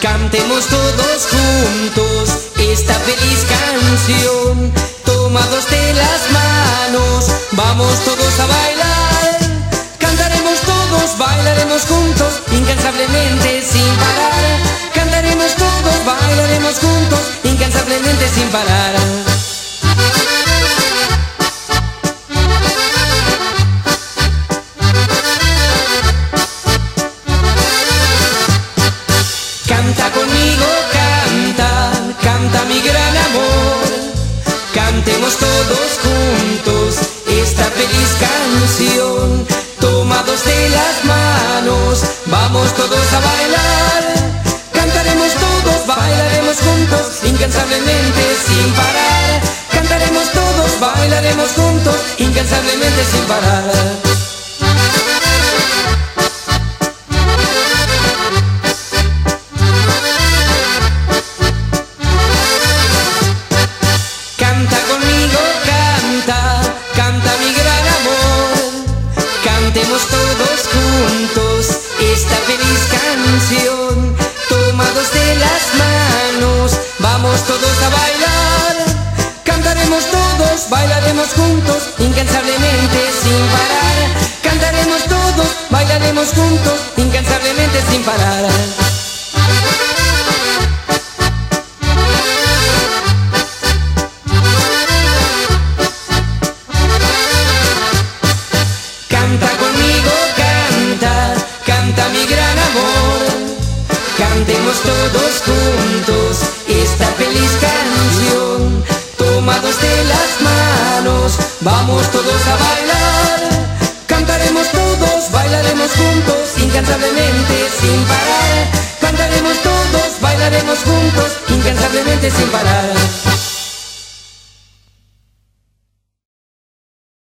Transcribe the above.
Cantemos todos juntos esta feliz canción, tomados de las manos, vamos todos a bailar. Cantaremos todos, bailaremos juntos, incansablemente sin parar. Cantaremos todos, bailaremos juntos, incansablemente sin parar. Canta conmigo, canta, canta mi gran amor. Cantemos todos juntos esta feliz canción, tomados de las manos, vamos todos a bailar. Cantaremos todos, bailaremos juntos, incansablemente sin parar. Cantaremos todos, bailaremos juntos, incansablemente sin parar. Canta conmigo, canta, canta mi gran amor. Cantemos todos juntos esta feliz canción, tomados de las manos, vamos todos a bailar. Cantaremos todos, bailaremos juntos, incansablemente sin parar. Cantaremos todos, bailaremos juntos, incansablemente sin parar. Canta conmigo, canta, canta mi gran amor. Cantemos todos juntos esta feliz canción, tomados de las manos, vamos todos a bailar. Cantaremos todos, bailaremos juntos, incansablemente sin parar. Cantaremos todos, bailaremos juntos, incansablemente sin parar.